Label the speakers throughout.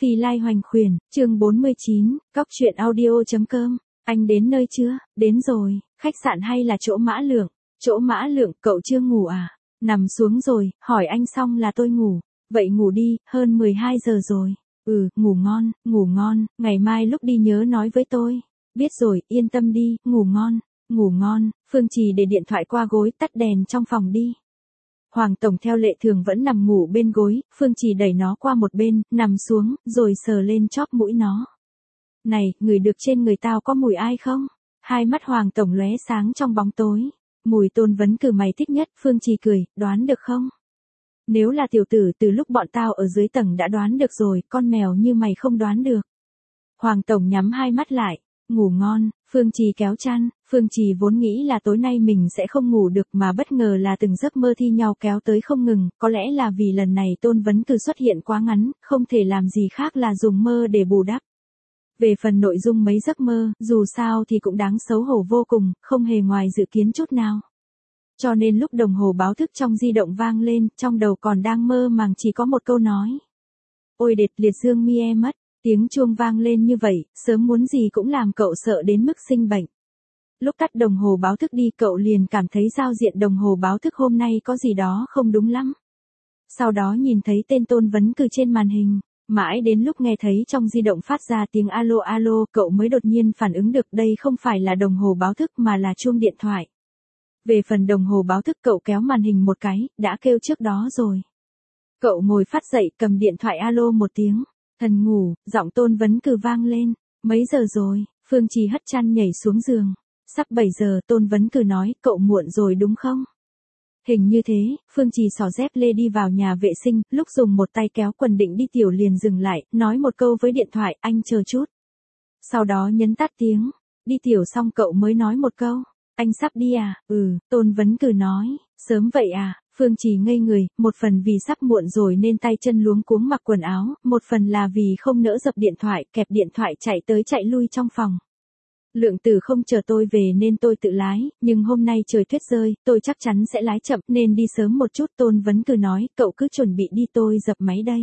Speaker 1: Phi Lai Hoành Khuyển, chương 49, Cóc truyện audio.com. Anh đến nơi chưa? Đến rồi, khách sạn hay là chỗ Mã Lượng? Chỗ Mã Lượng, cậu chưa ngủ à? Nằm xuống rồi, hỏi anh xong là tôi ngủ. Vậy ngủ đi, hơn 12 giờ rồi. Ngủ ngon, ngày mai lúc đi nhớ nói với tôi. Biết rồi, yên tâm đi, ngủ ngon. Phương Trì để điện thoại qua gối, tắt đèn trong phòng đi. Hoàng Tổng theo lệ thường vẫn nằm ngủ bên gối, Phương Trì đẩy nó qua một bên, nằm xuống, rồi sờ lên chóp mũi nó. Này, ngửi được trên người tao có mùi ai không? Hai mắt Hoàng Tổng lóe sáng trong bóng tối. Mùi Tôn Vấn Cử mày thích nhất, Phương Trì cười, đoán được không? Nếu là tiểu tử từ lúc bọn tao ở dưới tầng đã đoán được rồi, con mèo như mày không đoán được. Hoàng Tổng nhắm hai mắt lại. Ngủ ngon, Phương Trì kéo chăn, Phương Trì vốn nghĩ là tối nay mình sẽ không ngủ được mà bất ngờ là từng giấc mơ thi nhau kéo tới không ngừng, có lẽ là vì lần này Tôn Vấn Cử xuất hiện quá ngắn, không thể làm gì khác là dùng mơ để bù đắp. Về phần nội dung mấy giấc mơ, dù sao thì cũng đáng xấu hổ vô cùng, không hề ngoài dự kiến chút nào. Cho nên lúc đồng hồ báo thức trong di động vang lên, trong đầu còn đang mơ màng chỉ có một câu nói. Ôi đệt liệt dương mi e mất. Tiếng chuông vang lên như vậy, sớm muốn gì cũng làm cậu sợ đến mức sinh bệnh. Lúc tắt đồng hồ báo thức đi cậu liền cảm thấy giao diện đồng hồ báo thức hôm nay có gì đó không đúng lắm. Sau đó nhìn thấy tên Tôn Vấn Cử trên màn hình, mãi đến lúc nghe thấy trong di động phát ra tiếng alo alo cậu mới đột nhiên phản ứng được đây không phải là đồng hồ báo thức mà là chuông điện thoại. Về phần đồng hồ báo thức cậu kéo màn hình một cái, đã kêu trước đó rồi. Cậu ngồi phát dậy cầm điện thoại alo một tiếng. Thần ngủ, giọng Tôn Vấn Cử vang lên. Mấy giờ rồi? Phương Trì hất chăn nhảy xuống giường. Sắp 7 giờ, Tôn Vấn Cử nói, cậu muộn rồi đúng không? Hình như thế, Phương Trì xỏ dép lê đi vào nhà vệ sinh, lúc dùng một tay kéo quần định đi tiểu liền dừng lại, nói một câu với điện thoại, anh chờ chút. Sau đó nhấn tắt tiếng. Đi tiểu xong cậu mới nói một câu. Anh sắp đi à? Tôn Vấn Cử nói. Sớm vậy à? Phương Trì ngây người, một phần vì sắp muộn rồi nên tay chân luống cuống mặc quần áo, một phần là vì không nỡ dập điện thoại, kẹp điện thoại chạy tới chạy lui trong phòng. Lượng Tử không chờ tôi về nên tôi tự lái, nhưng hôm nay trời tuyết rơi, tôi chắc chắn sẽ lái chậm nên đi sớm một chút. Tôn Vấn Cử nói, cậu cứ chuẩn bị đi tôi dập máy đây.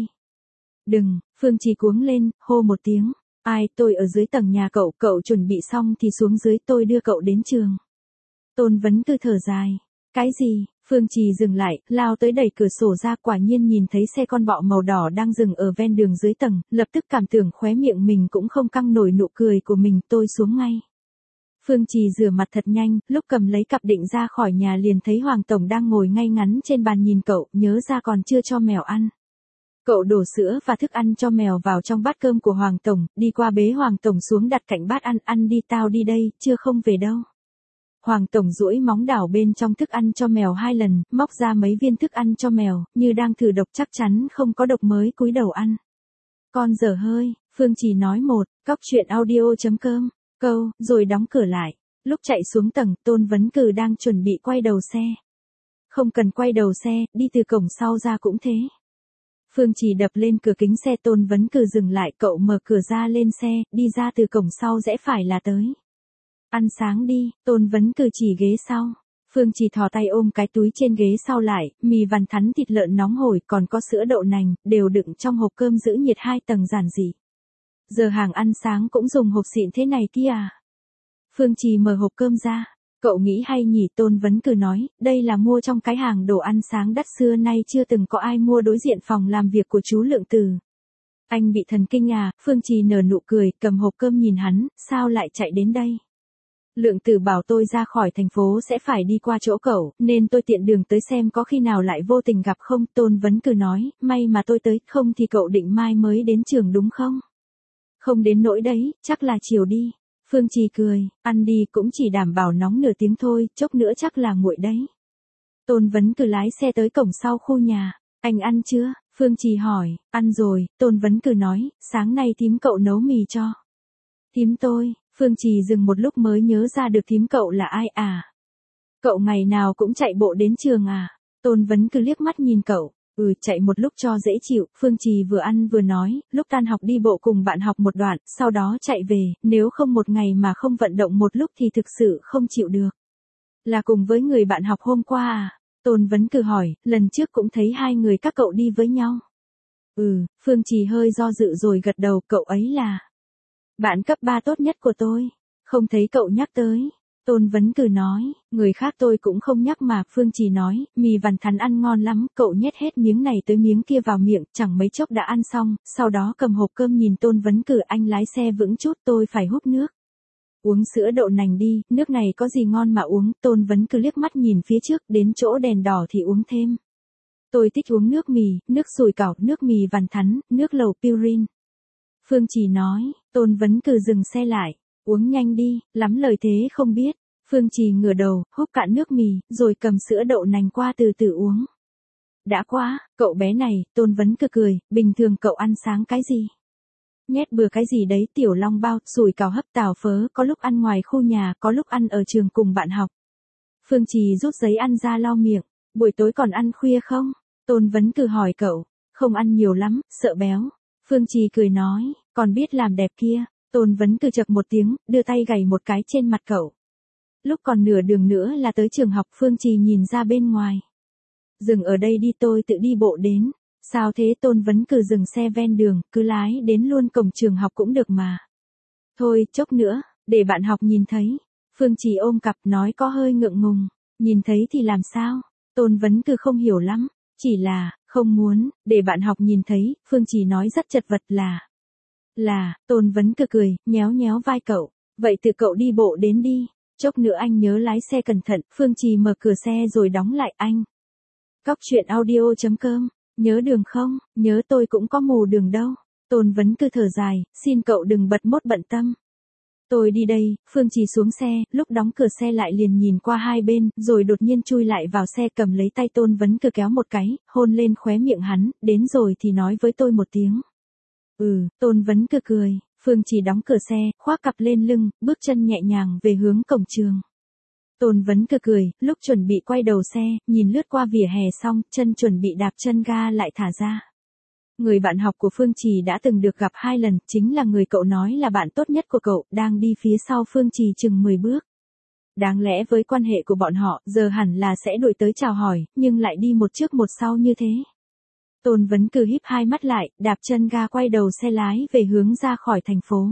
Speaker 1: Đừng, Phương Trì cuống lên, hô một tiếng. Ai, tôi ở dưới tầng nhà cậu, cậu chuẩn bị xong thì xuống dưới tôi đưa cậu đến trường. Tôn Vấn Cử thở dài. Cái gì? Phương Trì dừng lại, lao tới đẩy cửa sổ ra quả nhiên nhìn thấy xe con bọ màu đỏ đang dừng ở ven đường dưới tầng, lập tức cảm tưởng khóe miệng mình cũng không căng nổi nụ cười của mình, tôi xuống ngay. Phương Trì rửa mặt thật nhanh, lúc cầm lấy cặp định ra khỏi nhà liền thấy Hoàng Tổng đang ngồi ngay ngắn trên bàn nhìn cậu, nhớ ra còn chưa cho mèo ăn. Cậu đổ sữa và thức ăn cho mèo vào trong bát cơm của Hoàng Tổng, đi qua bế Hoàng Tổng xuống đặt cạnh bát ăn đi tao đi đây, chưa không về đâu. Hoàng Tổng duỗi móng đảo bên trong thức ăn cho mèo 2 lần, móc ra mấy viên thức ăn cho mèo, như đang thử độc chắc chắn không có độc mới cúi đầu ăn. Con dở hơi, Phương Trì nói một, Cóc truyện audio.com, câu, rồi đóng cửa lại. Lúc chạy xuống tầng, Tôn Vấn Cử đang chuẩn bị quay đầu xe. Không cần quay đầu xe, đi từ cổng sau ra cũng thế. Phương Trì đập lên cửa kính xe Tôn Vấn Cử dừng lại, cậu mở cửa ra lên xe, đi ra từ cổng sau rẽ phải là tới. Ăn sáng đi, Tôn Vấn Cử chỉ ghế sau. Phương Trì thò tay ôm cái túi trên ghế sau lại, mì vằn thắn thịt lợn nóng hổi còn có sữa đậu nành, đều đựng trong hộp cơm giữ nhiệt 2 tầng giản dị. Giờ hàng ăn sáng cũng dùng hộp xịn thế này kia à? Phương Trì mở hộp cơm ra. Cậu nghĩ hay nhỉ? Tôn Vấn Cử nói, đây là mua trong cái hàng đồ ăn sáng đắt xưa nay chưa từng có ai mua đối diện phòng làm việc của chú Lượng Tử. Anh bị thần kinh à? Phương Trì nở nụ cười, cầm hộp cơm nhìn hắn, sao lại chạy đến đây? Lượng Tử bảo tôi ra khỏi thành phố sẽ phải đi qua chỗ cậu, nên tôi tiện đường tới xem có khi nào lại vô tình gặp không. Tôn Vấn Cử nói, may mà tôi tới, không thì cậu định mai mới đến trường đúng không? Không đến nỗi đấy, chắc là chiều đi. Phương Trì cười, ăn đi cũng chỉ đảm bảo nóng nửa tiếng thôi, chốc nữa chắc là nguội đấy. Tôn Vấn Cử lái xe tới cổng sau khu nhà. Anh ăn chưa? Phương Trì hỏi. Ăn rồi, Tôn Vấn Cử nói, sáng nay thím cậu nấu mì cho. Thím tôi. Phương Trì dừng một lúc mới nhớ ra được thím cậu là ai à? Cậu ngày nào cũng chạy bộ đến trường à? Tôn Vấn Cử liếc mắt nhìn cậu. Chạy một lúc cho dễ chịu, Phương Trì vừa ăn vừa nói, lúc tan học đi bộ cùng bạn học một đoạn, sau đó chạy về, nếu không một ngày mà không vận động một lúc thì thực sự không chịu được. Là cùng với người bạn học hôm qua à? Tôn Vấn Cử hỏi, lần trước cũng thấy hai người các cậu đi với nhau. Phương Trì hơi do dự rồi gật đầu, cậu ấy là bạn cấp 3 tốt nhất của tôi. Không thấy cậu nhắc tới. Tôn Vấn Cử nói, người khác tôi cũng không nhắc mà. Phương Trì nói, mì vằn thắn ăn ngon lắm, cậu nhét hết miếng này tới miếng kia vào miệng, chẳng mấy chốc đã ăn xong, sau đó cầm hộp cơm nhìn Tôn Vấn Cử, anh lái xe vững chút, tôi phải húp nước. Uống sữa đậu nành đi, nước này có gì ngon mà uống. Tôn Vấn Cử liếc mắt nhìn phía trước, đến chỗ đèn đỏ thì uống thêm. Tôi thích uống nước mì, nước sủi cảo, nước mì vằn thắn, nước lẩu Purin. Phương Trì nói, Tôn Vấn Cử dừng xe lại. Uống nhanh đi, lắm lời thế không biết. Phương Trì ngửa đầu, húp cạn nước mì, rồi cầm sữa đậu nành qua từ từ uống. Đã quá, cậu bé này. Tôn Vấn Cử cười, bình thường cậu ăn sáng cái gì? Nhét bừa cái gì đấy, tiểu long bao, sủi cảo hấp, tàu phớ, có lúc ăn ngoài khu nhà, có lúc ăn ở trường cùng bạn học. Phương Trì rút giấy ăn ra lau miệng. Buổi tối còn ăn khuya không? Tôn Vấn Cử hỏi cậu. Không ăn nhiều lắm, sợ béo. Phương Trì cười nói, còn biết làm đẹp kia. Tôn Vấn Cử chậc một tiếng, đưa tay gảy một cái trên mặt cậu. Lúc còn nửa đường nữa là tới trường học. Phương Trì nhìn ra bên ngoài. Dừng ở đây đi, tôi tự đi bộ đến. Sao thế? Tôn Vấn Cử dừng xe ven đường, cứ lái đến luôn cổng trường học cũng được mà. Thôi, chốc nữa, để bạn học nhìn thấy. Phương Trì ôm cặp nói có hơi ngượng ngùng. Nhìn thấy thì làm sao? Tôn Vấn Cử không hiểu lắm. Chỉ là, không muốn, để bạn học nhìn thấy. Phương Trì nói rất chật vật là, Tôn Vấn Cử cười, nhéo nhéo vai cậu. Vậy tự cậu đi bộ đến đi. Chốc nữa anh nhớ lái xe cẩn thận. Phương Trì mở cửa xe rồi đóng lại. Anh. Cóc truyện audio.com. Nhớ đường không? Nhớ, tôi cũng có mù đường đâu. Tôn Vấn Cử thở dài, xin cậu đừng bật mốt bận tâm. Tôi đi đây. Phương Trì xuống xe, lúc đóng cửa xe lại liền nhìn qua hai bên, rồi đột nhiên chui lại vào xe, cầm lấy tay Tôn Vấn Cử kéo một cái, hôn lên khóe miệng hắn, đến rồi thì nói với tôi một tiếng. Tôn Vấn Cử cười. Phương Trì đóng cửa xe, khoác cặp lên lưng, bước chân nhẹ nhàng về hướng cổng trường. Tôn Vấn Cử cười, lúc chuẩn bị quay đầu xe, nhìn lướt qua vỉa hè xong, chân chuẩn bị đạp chân ga lại thả ra. Người bạn học của Phương Trì đã từng được gặp 2 lần, chính là người cậu nói là bạn tốt nhất của cậu, đang đi phía sau Phương Trì chừng 10 bước. Đáng lẽ với quan hệ của bọn họ, giờ hẳn là sẽ đuổi tới chào hỏi, nhưng lại đi một trước một sau như thế. Tôn Vấn Cử híp hai mắt lại, đạp chân ga quay đầu xe lái về hướng ra khỏi thành phố.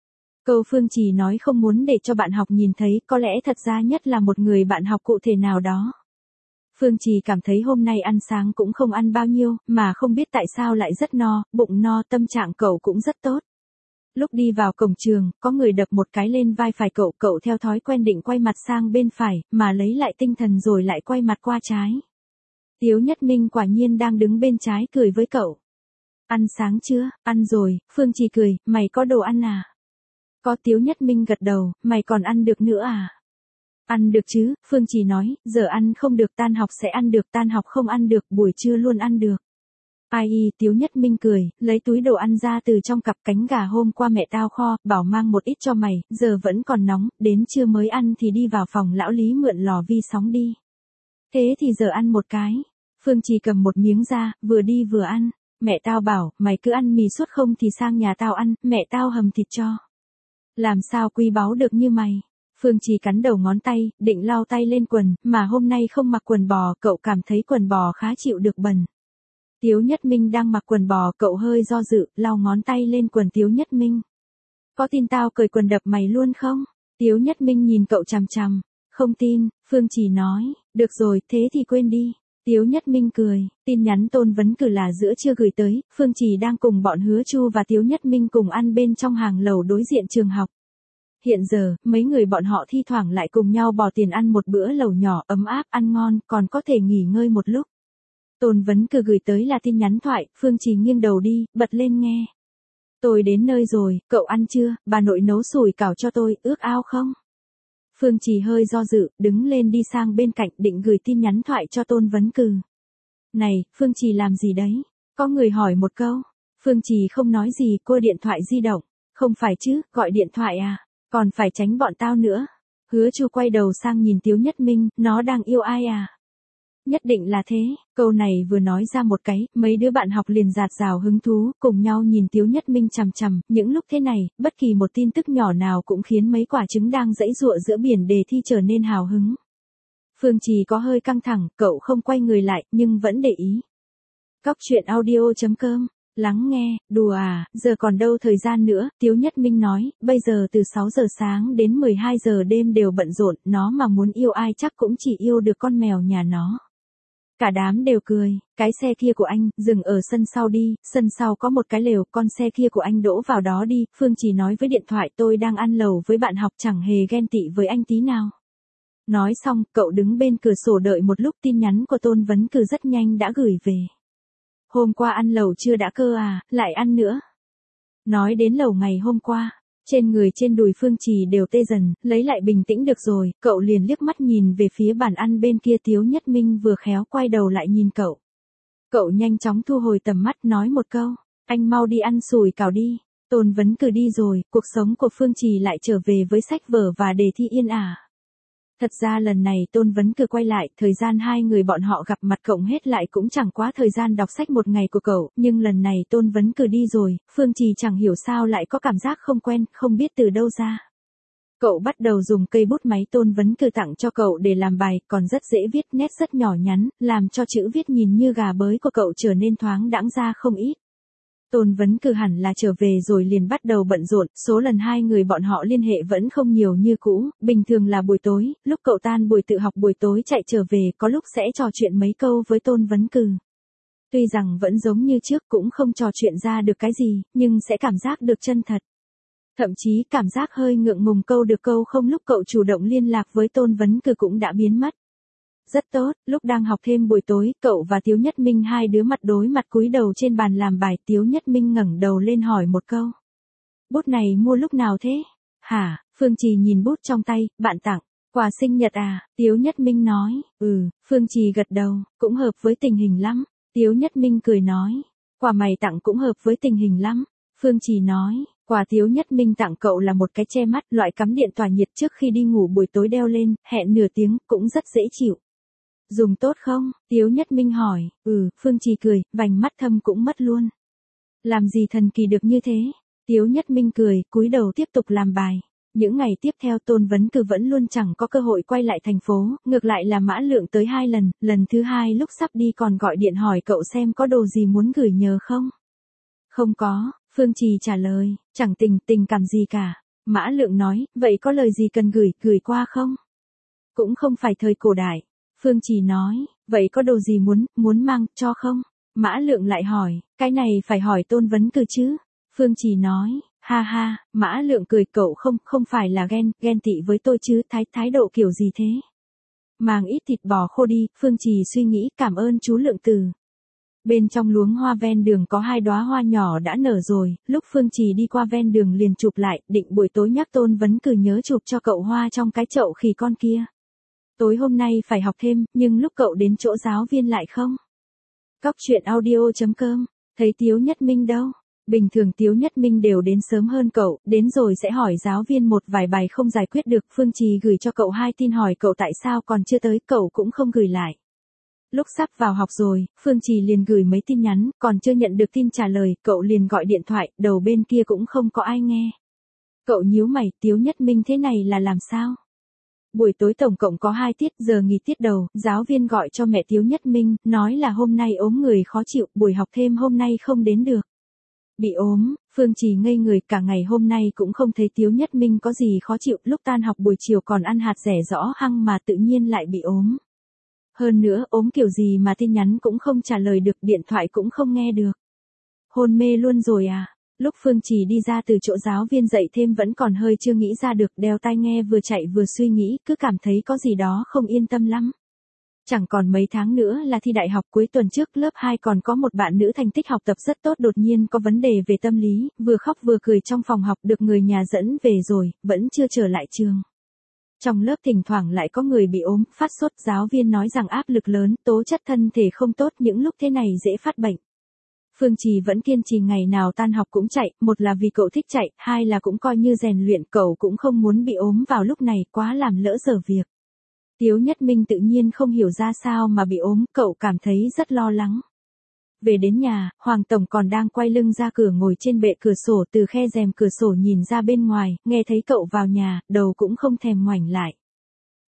Speaker 1: Câu Phương Trì nói không muốn để cho bạn học nhìn thấy, có lẽ thật ra nhất là một người bạn học cụ thể nào đó. Phương Trì cảm thấy hôm nay ăn sáng cũng không ăn bao nhiêu, mà không biết tại sao lại rất no, bụng no, tâm trạng cậu cũng rất tốt. Lúc đi vào cổng trường, có người đập một cái lên vai phải cậu, cậu theo thói quen định quay mặt sang bên phải, mà lấy lại tinh thần rồi lại quay mặt qua trái. Tiếu Nhất Minh quả nhiên đang đứng bên trái cười với cậu. Ăn sáng chưa? Ăn rồi. Phương Trì cười, mày có đồ ăn à? Có. Tiếu Nhất Minh gật đầu, mày còn ăn được nữa à? Ăn được chứ, Phương Trì nói, giờ ăn không được, tan học sẽ ăn được, tan học không ăn được, buổi trưa luôn ăn được. Ai y, Tiếu Nhất Minh cười, lấy túi đồ ăn ra từ trong cặp, cánh gà hôm qua mẹ tao kho, bảo mang một ít cho mày, giờ vẫn còn nóng, đến trưa mới ăn thì đi vào phòng lão Lý mượn lò vi sóng đi. Thế thì giờ ăn một cái. Phương Trì cầm một miếng ra, vừa đi vừa ăn. Mẹ tao bảo, mày cứ ăn mì suốt không thì sang nhà tao ăn, mẹ tao hầm thịt cho. Làm sao quý báu được như mày. Phương Trì cắn đầu ngón tay, định lau tay lên quần, mà hôm nay không mặc quần bò, cậu cảm thấy quần bò khá chịu được bẩn. Tiếu Nhất Minh đang mặc quần bò, cậu hơi do dự, lau ngón tay lên quần Tiếu Nhất Minh. Có tin tao cởi quần đập mày luôn không? Tiếu Nhất Minh nhìn cậu chằm chằm. Không tin, Phương Trì nói, được rồi, thế thì quên đi. Tiếu Nhất Minh cười, tin nhắn Tôn Vấn Cử là giữa trưa gửi tới, Phương Trì đang cùng bọn Hứa Chu và Tiếu Nhất Minh cùng ăn bên trong hàng lẩu đối diện trường học. Hiện giờ, mấy người bọn họ thi thoảng lại cùng nhau bỏ tiền ăn một bữa lẩu nhỏ ấm áp, ăn ngon, còn có thể nghỉ ngơi một lúc. Tôn Vấn Cử gửi tới là tin nhắn thoại, Phương Trì nghiêng đầu đi, bật lên nghe. Tôi đến nơi rồi, cậu ăn chưa, bà nội nấu sủi cảo cho tôi, ước ao không? Phương Trì hơi do dự, đứng lên đi sang bên cạnh định gửi tin nhắn thoại cho Tôn Vấn Cử. Này, Phương Trì làm gì đấy? Có người hỏi một câu. Phương Trì không nói gì, cua điện thoại di động. Không phải chứ, gọi điện thoại à? Còn phải tránh bọn tao nữa. Hứa Chu quay đầu sang nhìn Tiếu Nhất Minh, nó đang yêu ai à? Nhất định là thế, câu này vừa nói ra một cái, mấy đứa bạn học liền rạt rào hứng thú, cùng nhau nhìn Tiếu Nhất Minh chằm chằm, những lúc thế này, bất kỳ một tin tức nhỏ nào cũng khiến mấy quả trứng đang giãy giụa giữa biển đề thi trở nên hào hứng. Phương Trì có hơi căng thẳng, cậu không quay người lại, nhưng vẫn để ý. Cóc truyện audio.com Lắng nghe, đùa à, giờ còn đâu thời gian nữa, Tiếu Nhất Minh nói, bây giờ từ 6 giờ sáng đến 12 giờ đêm đều bận rộn, nó mà muốn yêu ai chắc cũng chỉ yêu được con mèo nhà nó. Cả đám đều cười, cái xe kia của anh, dừng ở sân sau đi, sân sau có một cái lều, con xe kia của anh đỗ vào đó đi, Phương Trì nói với điện thoại tôi đang ăn lẩu với bạn học chẳng hề ghen tị với anh tí nào. Nói xong, cậu đứng bên cửa sổ đợi một lúc tin nhắn của Tôn Vấn Cừ rất nhanh đã gửi về. Hôm qua ăn lẩu chưa đã cơ à, lại ăn nữa. Nói đến lẩu ngày hôm qua, trên người trên đùi Phương Trì đều tê dần, lấy lại bình tĩnh được rồi, cậu liền liếc mắt nhìn về phía bàn ăn bên kia. Tiếu Nhất Minh vừa khéo quay đầu lại nhìn cậu. Cậu nhanh chóng thu hồi tầm mắt nói một câu, anh mau đi ăn sủi cảo đi. Tôn Vấn Cừ đi rồi, cuộc sống của Phương Trì lại trở về với sách vở và đề thi yên ả. Thật ra lần này Tôn Vấn Cừ quay lại, thời gian hai người bọn họ gặp mặt cộng hết lại cũng chẳng quá thời gian đọc sách một ngày của cậu, nhưng lần này Tôn Vấn Cừ đi rồi, Phương Trì chẳng hiểu sao lại có cảm giác không quen, không biết từ đâu ra. Cậu bắt đầu dùng cây bút máy Tôn Vấn Cừ tặng cho cậu để làm bài, còn rất dễ viết, nét rất nhỏ nhắn, làm cho chữ viết nhìn như gà bới của cậu trở nên thoáng đãng ra không ít. Tôn Vấn Cừ hẳn là trở về rồi liền bắt đầu bận rộn, số lần hai người bọn họ liên hệ vẫn không nhiều như cũ, bình thường là buổi tối, lúc cậu tan buổi tự học buổi tối chạy trở về có lúc sẽ trò chuyện mấy câu với Tôn Vấn Cừ. Tuy rằng vẫn giống như trước cũng không trò chuyện ra được cái gì, nhưng sẽ cảm giác được chân thật. Thậm chí cảm giác hơi ngượng ngùng câu được câu không lúc cậu chủ động liên lạc với Tôn Vấn Cừ cũng đã biến mất. Rất tốt, lúc đang học thêm buổi tối, cậu và Tiếu Nhất Minh hai đứa mặt đối mặt cúi đầu trên bàn làm bài. Tiếu Nhất Minh ngẩng đầu lên hỏi một câu. Bút này mua lúc nào thế? Hả? Phương Trì nhìn bút trong tay, bạn tặng. Quà sinh nhật à? Tiếu Nhất Minh nói. Phương Trì gật đầu, cũng hợp với tình hình lắm. Tiếu Nhất Minh cười nói. Quà mày tặng cũng hợp với tình hình lắm. Phương Trì nói. Quà Tiếu Nhất Minh tặng cậu là một cái che mắt, loại cắm điện tỏa nhiệt trước khi đi ngủ buổi tối đeo lên, hẹn nửa tiếng, cũng rất dễ chịu. Dùng tốt không? Tiếu Nhất Minh hỏi. Phương Trì cười, vành mắt thâm cũng mất luôn. Làm gì thần kỳ được như thế? Tiếu Nhất Minh cười, cúi đầu tiếp tục làm bài. Những ngày tiếp theo Tôn Vấn Cừ vẫn luôn chẳng có cơ hội quay lại thành phố, ngược lại là Mã Lượng tới 2 lần, lần thứ 2 lúc sắp đi còn gọi điện hỏi cậu xem có đồ gì muốn gửi nhờ không? Không có, Phương Trì trả lời, chẳng tình cảm gì cả. Mã Lượng nói, vậy có lời gì cần gửi qua không? Cũng không phải thời cổ đại. Phương Trì nói, vậy có đồ gì muốn mang cho không? Mã Lượng lại hỏi, cái này phải hỏi Tôn Vấn Cừ chứ? Phương Trì nói, ha ha, Mã Lượng cười, cậu không phải là ghen tị với tôi chứ, thái độ kiểu gì thế? Mang ít thịt bò khô đi. Phương Trì suy nghĩ, cảm ơn chú Lượng từ. Bên trong luống hoa ven đường có 2 đóa hoa nhỏ đã nở rồi, lúc Phương Trì đi qua ven đường liền chụp lại, định buổi tối nhắc Tôn Vấn Cừ nhớ chụp cho cậu hoa trong cái chậu khỉ con kia. Tối hôm nay phải học thêm, nhưng lúc cậu đến chỗ giáo viên lại không. Cóc truyện audio.com, thấy Tiếu Nhất Minh đâu? Bình thường Tiếu Nhất Minh đều đến sớm hơn cậu, đến rồi sẽ hỏi giáo viên một vài bài không giải quyết được. Phương Trì gửi cho cậu 2 tin hỏi cậu tại sao còn chưa tới, cậu cũng không gửi lại. Lúc sắp vào học rồi, Phương Trì liền gửi mấy tin nhắn, còn chưa nhận được tin trả lời, cậu liền gọi điện thoại, đầu bên kia cũng không có ai nghe. Cậu nhíu mày, Tiếu Nhất Minh thế này là làm sao? Buổi tối tổng cộng có 2 tiết, giờ nghỉ tiết đầu, giáo viên gọi cho mẹ Tiếu Nhất Minh, nói là hôm nay ốm người khó chịu, buổi học thêm hôm nay không đến được. Bị ốm, Phương Trì ngây người, cả ngày hôm nay cũng không thấy Tiếu Nhất Minh có gì khó chịu, lúc tan học buổi chiều còn ăn hạt dẻ rõ hăng mà tự nhiên lại bị ốm. Hơn nữa, ốm kiểu gì mà tin nhắn cũng không trả lời được, điện thoại cũng không nghe được. Hôn mê luôn rồi à? Lúc Phương Trì đi ra từ chỗ giáo viên dạy thêm vẫn còn hơi chưa nghĩ ra được, đeo tai nghe vừa chạy vừa suy nghĩ, cứ cảm thấy có gì đó không yên tâm lắm. Chẳng còn mấy tháng nữa là thi đại học, cuối tuần trước lớp 2 còn có một bạn nữ thành tích học tập rất tốt đột nhiên có vấn đề về tâm lý, vừa khóc vừa cười trong phòng học, được người nhà dẫn về rồi, vẫn chưa trở lại trường. Trong lớp thỉnh thoảng lại có người bị ốm, phát sốt, giáo viên nói rằng áp lực lớn, tố chất thân thể không tốt, những lúc thế này dễ phát bệnh. Phương Trì vẫn kiên trì ngày nào tan học cũng chạy, một là vì cậu thích chạy, hai là cũng coi như rèn luyện, cậu cũng không muốn bị ốm vào lúc này, quá làm lỡ giờ việc. Tiếu Nhất Minh tự nhiên không hiểu ra sao mà bị ốm, cậu cảm thấy rất lo lắng. Về đến nhà, Hoàng Tổng còn đang quay lưng ra cửa ngồi trên bệ cửa sổ, từ khe rèm cửa sổ nhìn ra bên ngoài, nghe thấy cậu vào nhà, đầu cũng không thèm ngoảnh lại.